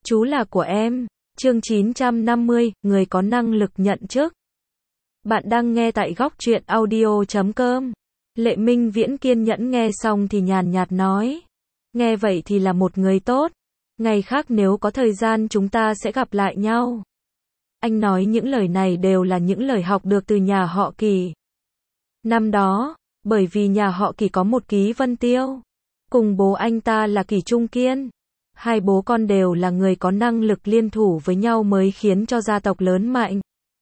Chú là của em. Chương 950, người có năng lực nhận chức. Bạn đang nghe tại góc truyện audio.com. Lệ Minh Viễn kiên nhẫn nghe xong thì nhàn nhạt nói. Nghe vậy thì là một người tốt. Ngày khác nếu có thời gian chúng ta sẽ gặp lại nhau. Anh nói những lời này đều là những lời học được từ nhà họ Kỳ. Năm đó, bởi vì nhà họ Kỳ có một Ký Vân Tiêu. Cùng bố anh ta là Kỳ Trung Kiên. Hai bố con đều là người có năng lực liên thủ với nhau mới khiến cho gia tộc lớn mạnh.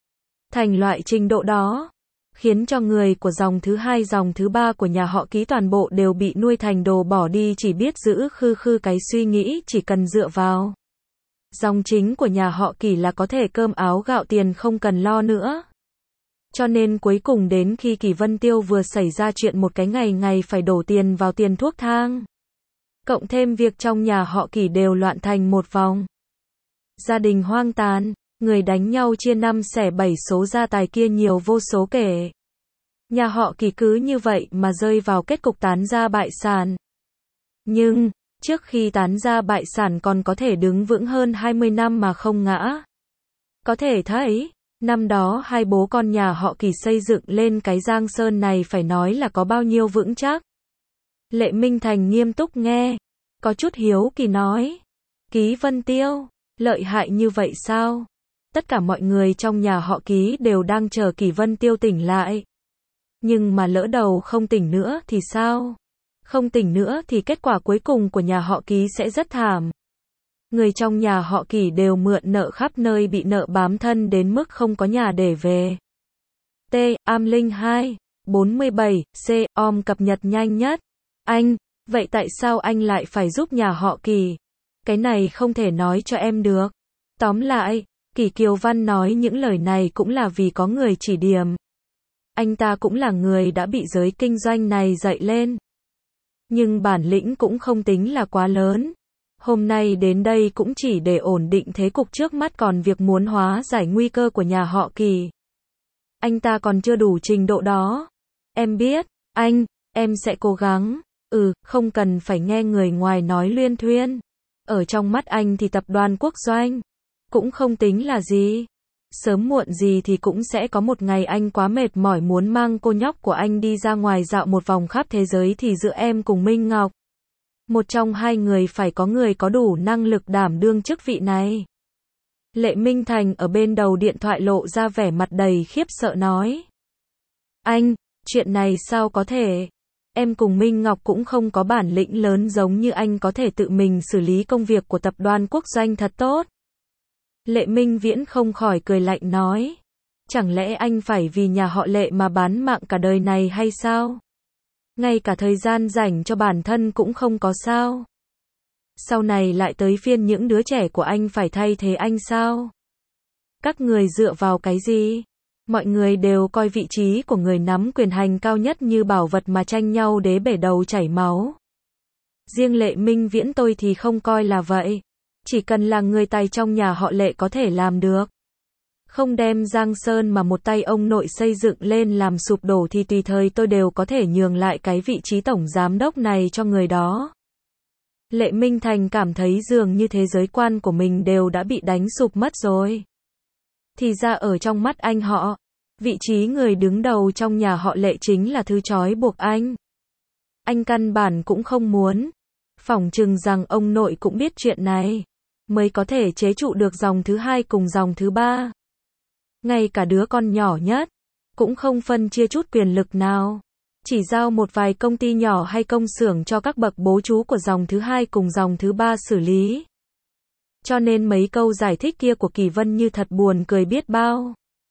Thành loại trình độ đó, khiến cho người của dòng thứ hai dòng thứ ba của nhà họ Ký toàn bộ đều bị nuôi thành đồ bỏ đi chỉ biết giữ khư khư cái suy nghĩ chỉ cần dựa vào. Dòng chính của nhà họ Kỳ là có thể cơm áo gạo tiền không cần lo nữa. Cho nên cuối cùng đến khi Kỳ Vân Tiêu vừa xảy ra chuyện một cái ngày phải đổ tiền vào tiền thuốc thang. Cộng thêm việc trong nhà họ Kỳ đều loạn thành một vòng. Gia đình hoang tàn, người đánh nhau chia năm xẻ bảy số gia tài kia nhiều vô số kể. Nhà họ Kỳ cứ như vậy mà rơi vào kết cục tán gia bại sản. Nhưng, trước khi tán gia bại sản còn có thể đứng vững hơn 20 năm mà không ngã. Có thể thấy, năm đó hai bố con nhà họ Kỳ xây dựng lên cái Giang Sơn này phải nói là có bao nhiêu vững chắc. Lệ Minh Thành nghiêm túc nghe, có chút hiếu kỳ nói. Ký Vân Tiêu, lợi hại như vậy sao? Tất cả mọi người trong nhà họ Ký đều đang chờ Kỳ Vân Tiêu tỉnh lại. Nhưng mà lỡ đầu không tỉnh nữa thì sao? Không tỉnh nữa thì kết quả cuối cùng của nhà họ Ký sẽ rất thảm. Người trong nhà họ Kỳ đều mượn nợ khắp nơi bị nợ bám thân đến mức không có nhà để về. T. Am Linh 2, 47, C. Om cập nhật nhanh nhất. Anh, vậy tại sao anh lại phải giúp nhà họ Kỳ? Cái này không thể nói cho em được. Tóm lại, Kỳ Kiều Văn nói những lời này cũng là vì có người chỉ điểm. Anh ta cũng là người đã bị giới kinh doanh này dạy lên. Nhưng bản lĩnh cũng không tính là quá lớn. Hôm nay đến đây cũng chỉ để ổn định thế cục trước mắt còn việc muốn hóa giải nguy cơ của nhà họ Kỳ. Anh ta còn chưa đủ trình độ đó. Em biết, anh, em sẽ cố gắng. Không cần phải nghe người ngoài nói luyên thuyên. Ở trong mắt anh thì tập đoàn Quốc Doanh cũng không tính là gì. Sớm muộn gì thì cũng sẽ có một ngày anh quá mệt mỏi muốn mang cô nhóc của anh đi ra ngoài dạo một vòng khắp thế giới thì giữa em cùng Minh Ngọc, một trong hai người phải có người có đủ năng lực đảm đương chức vị này. Lệ Minh Thành ở bên đầu điện thoại lộ ra vẻ mặt đầy khiếp sợ nói. Anh, chuyện này sao có thể? Em cùng Minh Ngọc cũng không có bản lĩnh lớn giống như anh có thể tự mình xử lý công việc của tập đoàn Quốc Doanh thật tốt. Lệ Minh Viễn không khỏi cười lạnh nói. Chẳng lẽ anh phải vì nhà họ Lệ mà bán mạng cả đời này hay sao? Ngay cả thời gian rảnh cho bản thân cũng không có sao? Sau này lại tới phiên những đứa trẻ của anh phải thay thế anh sao? Các người dựa vào cái gì? Mọi người đều coi vị trí của người nắm quyền hành cao nhất như bảo vật mà tranh nhau đế bể đầu chảy máu. Riêng Lệ Minh Viễn tôi thì không coi là vậy. Chỉ cần là người tài trong nhà họ Lệ có thể làm được. Không đem Giang Sơn mà một tay ông nội xây dựng lên làm sụp đổ thì tùy thời tôi đều có thể nhường lại cái vị trí tổng giám đốc này cho người đó. Lệ Minh Thành cảm thấy dường như thế giới quan của mình đều đã bị đánh sụp mất rồi. Thì ra ở trong mắt anh họ, vị trí người đứng đầu trong nhà họ Lệ chính là thứ trói buộc anh. Anh căn bản cũng không muốn. Phỏng chừng rằng ông nội cũng biết chuyện này, mới có thể chế trụ được dòng thứ hai cùng dòng thứ ba. Ngay cả đứa con nhỏ nhất, cũng không phân chia chút quyền lực nào. Chỉ giao một vài công ty nhỏ hay công xưởng cho các bậc bố chú của dòng thứ hai cùng dòng thứ ba xử lý. Cho nên mấy câu giải thích kia của Kỳ Vân như thật buồn cười biết bao.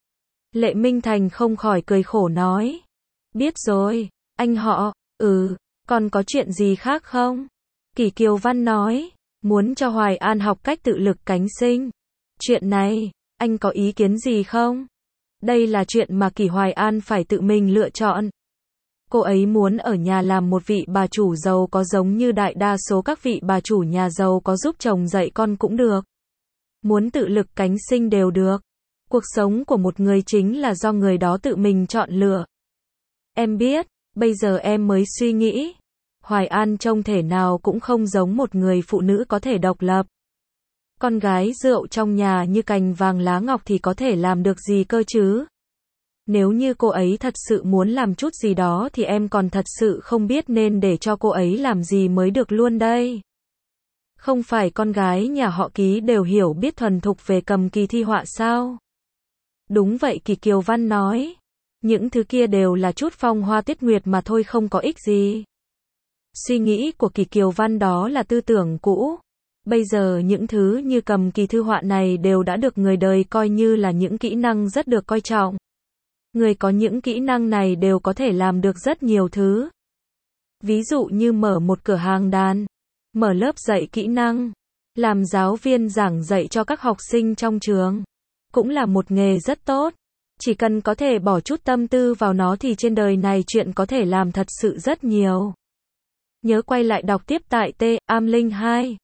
Lệ Minh Thành không khỏi cười khổ nói. Biết rồi, anh họ, còn có chuyện gì khác không? Kỳ Kiều Văn nói, muốn cho Hoài An học cách tự lực cánh sinh. Chuyện này, anh có ý kiến gì không? Đây là chuyện mà Kỳ Hoài An phải tự mình lựa chọn. Cô ấy muốn ở nhà làm một vị bà chủ giàu có giống như đại đa số các vị bà chủ nhà giàu có giúp chồng dạy con cũng được. Muốn tự lực cánh sinh đều được. Cuộc sống của một người chính là do người đó tự mình chọn lựa. Em biết, bây giờ em mới suy nghĩ. Hoài An trông thể nào cũng không giống một người phụ nữ có thể độc lập. Con gái rượu trong nhà như cành vàng lá ngọc thì có thể làm được gì cơ chứ? Nếu như cô ấy thật sự muốn làm chút gì đó thì em còn thật sự không biết nên để cho cô ấy làm gì mới được luôn đây. Không phải con gái nhà họ Ký đều hiểu biết thuần thục về cầm kỳ thi họa sao? Đúng vậy, Kỳ Kiều Văn nói. Những thứ kia đều là chút phong hoa tuyết nguyệt mà thôi, không có ích gì. Suy nghĩ của Kỳ Kiều Văn đó là tư tưởng cũ. Bây giờ những thứ như cầm kỳ thư họa này đều đã được người đời coi như là những kỹ năng rất được coi trọng. Người có những kỹ năng này đều có thể làm được rất nhiều thứ. Ví dụ như mở một cửa hàng đàn, mở lớp dạy kỹ năng, làm giáo viên giảng dạy cho các học sinh trong trường. Cũng là một nghề rất tốt. Chỉ cần có thể bỏ chút tâm tư vào nó thì trên đời này chuyện có thể làm thật sự rất nhiều. Nhớ quay lại đọc tiếp tại T-Am-Linh 2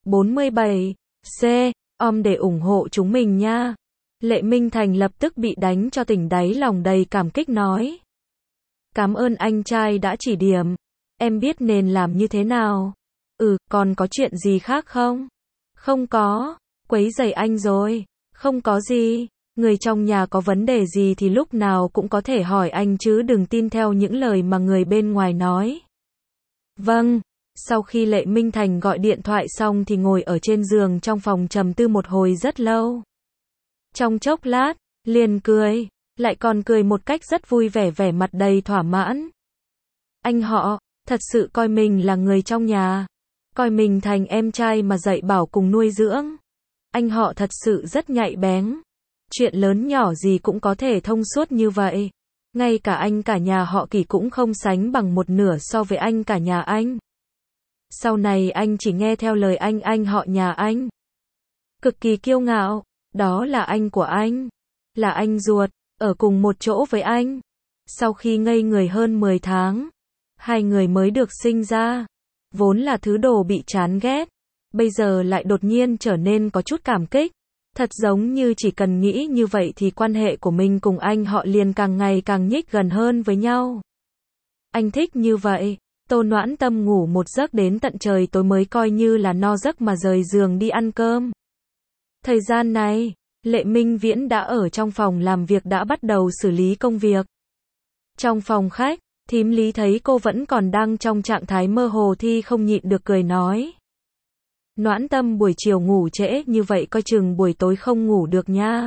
47 C-om để ủng hộ chúng mình nha. Lệ Minh Thành lập tức bị đánh cho tỉnh đáy lòng, đầy cảm kích nói. Cảm ơn anh trai đã chỉ điểm. Em biết nên làm như thế nào. Còn có chuyện gì khác không? Không có. Quấy rầy anh rồi. Không có gì. Người trong nhà có vấn đề gì thì lúc nào cũng có thể hỏi anh chứ đừng tin theo những lời mà người bên ngoài nói. Vâng. Sau khi Lệ Minh Thành gọi điện thoại xong thì ngồi ở trên giường trong phòng trầm tư một hồi rất lâu. Trong chốc lát, liền cười, lại còn cười một cách rất vui vẻ, vẻ mặt đầy thỏa mãn. Anh họ, thật sự coi mình là người trong nhà, coi mình thành em trai mà dạy bảo cùng nuôi dưỡng. Anh họ thật sự rất nhạy bén. Chuyện lớn nhỏ gì cũng có thể thông suốt như vậy. Ngay cả anh cả nhà họ Kỳ cũng không sánh bằng một nửa so với anh cả nhà anh. Sau này anh chỉ nghe theo lời anh họ nhà anh. Cực kỳ kiêu ngạo, đó là anh của anh. Là anh ruột, ở cùng một chỗ với anh. Sau khi ngây người hơn 10 tháng, hai người mới được sinh ra. Vốn là thứ đồ bị chán ghét, bây giờ lại đột nhiên trở nên có chút cảm kích. Thật giống như chỉ cần nghĩ như vậy thì quan hệ của mình cùng anh họ liền càng ngày càng nhích gần hơn với nhau. Anh thích như vậy. Tô Noãn Tâm ngủ một giấc đến tận trời tối mới coi như là no giấc mà rời giường đi ăn cơm. Thời gian này, Lệ Minh Viễn đã ở trong phòng làm việc, đã bắt đầu xử lý công việc. Trong phòng khách, thím Lý thấy cô vẫn còn đang trong trạng thái mơ hồ thì không nhịn được cười nói. Noãn Tâm buổi chiều ngủ trễ như vậy coi chừng buổi tối không ngủ được nha.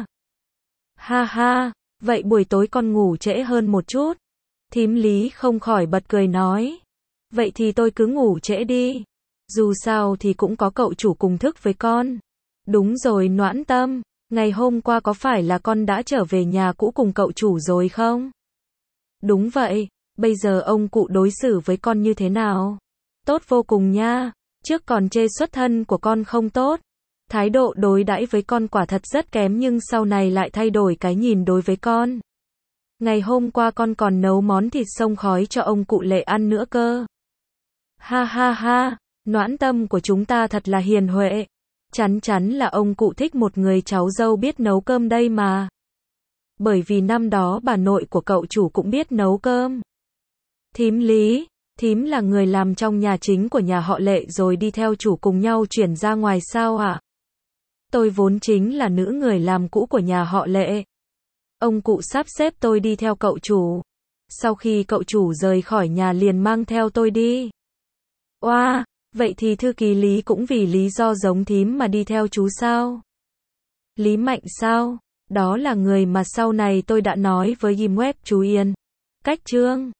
Ha ha, vậy buổi tối con ngủ trễ hơn một chút. Thím Lý không khỏi bật cười nói. Vậy thì tôi cứ ngủ trễ đi. Dù sao thì cũng có cậu chủ cùng thức với con. Đúng rồi Noãn Tâm, ngày hôm qua có phải là con đã trở về nhà cũ cùng cậu chủ rồi không? Đúng vậy, bây giờ ông cụ đối xử với con như thế nào? Tốt vô cùng nha, trước còn chê xuất thân của con không tốt. Thái độ đối đãi với con quả thật rất kém nhưng sau này lại thay đổi cái nhìn đối với con. Ngày hôm qua con còn nấu món thịt xông khói cho ông cụ Lệ ăn nữa cơ. Ha ha ha, Noãn Tâm của chúng ta thật là hiền huệ. Chắn chắn là ông cụ thích một người cháu dâu biết nấu cơm đây mà. Bởi vì năm đó bà nội của cậu chủ cũng biết nấu cơm. Thím Lý, thím là người làm trong nhà chính của nhà họ Lệ rồi đi theo chủ cùng nhau chuyển ra ngoài sao ạ? Tôi vốn chính là nữ người làm cũ của nhà họ Lệ. Ông cụ sắp xếp tôi đi theo cậu chủ. Sau khi cậu chủ rời khỏi nhà liền mang theo tôi đi. Oa, vậy thì thư ký Lý cũng vì lý do giống thím mà đi theo chú sao? Lý Mạnh sao? Đó là người mà sau này tôi đã nói với Gim Web chú Yên. Cách chương